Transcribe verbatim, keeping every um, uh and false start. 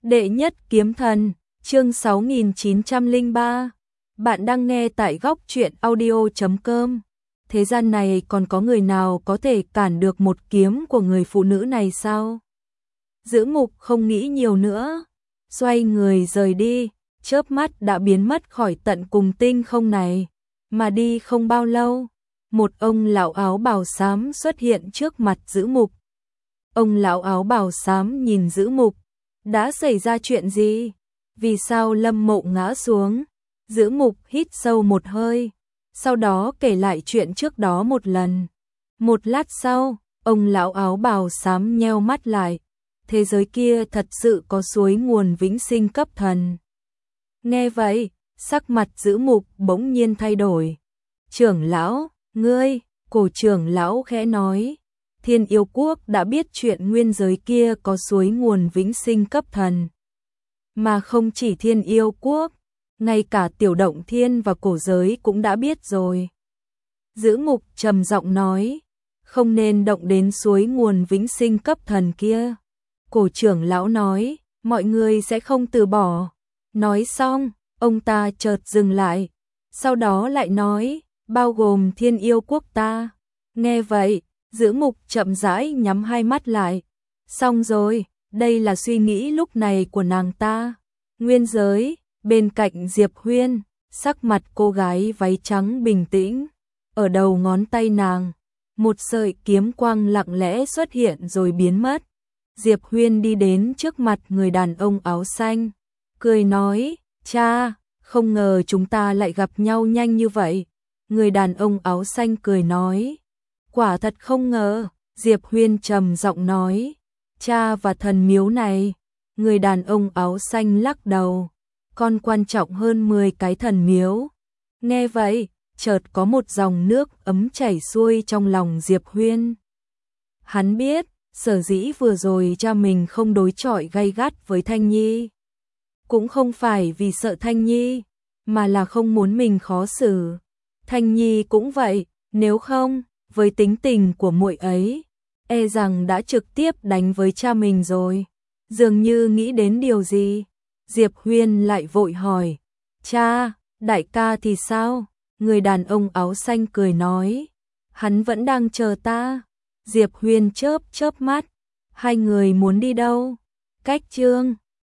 Đệ nhất kiếm thần, chương sáu nghìn chín trăm lẻ ba. Bạn đang nghe tại góc truyện audio chấm com. Thế gian này còn có người nào có thể cản được một kiếm của người phụ nữ này sao? Giữ Mục không nghĩ nhiều nữa, xoay người rời đi, chớp mắt đã biến mất khỏi tận cùng tinh không này. Mà đi không bao lâu, một ông lão áo bào xám xuất hiện trước mặt Giữ Mục. Ông lão áo bào xám nhìn Giữ Mục, đã xảy ra chuyện gì? Vì sao Lâm Mộ ngã xuống? Giữ Mục hít sâu một hơi, sau đó kể lại chuyện trước đó một lần. Một lát sau, ông lão áo bào xám nheo mắt lại. Thế giới kia thật sự có suối nguồn vĩnh sinh cấp thần. Nghe vậy, sắc mặt Giữ Mục bỗng nhiên thay đổi. Trưởng lão, ngươi, cổ trưởng lão khẽ nói. Thiên Yêu Quốc đã biết chuyện nguyên giới kia có suối nguồn vĩnh sinh cấp thần. Mà không chỉ Thiên Yêu Quốc, ngay cả Tiểu Động Thiên và cổ giới cũng đã biết rồi. Giữ Mục trầm giọng nói, không nên động đến suối nguồn vĩnh sinh cấp thần kia. Cổ trưởng lão nói, mọi người sẽ không từ bỏ. Nói xong, ông ta chợt dừng lại, sau đó lại nói, bao gồm Thiên Yêu Quốc ta. Nghe vậy, Giữ Mục chậm rãi nhắm hai mắt lại. Xong rồi, đây là suy nghĩ lúc này của nàng ta. Nguyên giới, bên cạnh Diệp Huyên, sắc mặt cô gái váy trắng bình tĩnh. Ở đầu ngón tay nàng, một sợi kiếm quang lặng lẽ xuất hiện rồi biến mất. Diệp Huyên đi đến trước mặt người đàn ông áo xanh, cười nói, cha, không ngờ chúng ta lại gặp nhau nhanh như vậy. Người đàn ông áo xanh cười nói, quả thật không ngờ. Diệp Huyên trầm giọng nói, cha và thần miếu này. Người đàn ông áo xanh lắc đầu, còn quan trọng hơn mười cái thần miếu. Nghe vậy, chợt có một dòng nước ấm chảy xuôi trong lòng Diệp Huyên. Hắn biết, sở dĩ vừa rồi cha mình không đối chọi gay gắt với Thanh Nhi, cũng không phải vì sợ Thanh Nhi, mà là không muốn mình khó xử. Thanh Nhi cũng vậy, nếu không, với tính tình của muội ấy, e rằng đã trực tiếp đánh với cha mình rồi. Dường như nghĩ đến điều gì, Diệp Huyên lại vội hỏi, cha, đại ca thì sao? Người đàn ông áo xanh cười nói, hắn vẫn đang chờ ta. Diệp Huyên chớp chớp mắt, hai người muốn đi đâu? Cách chương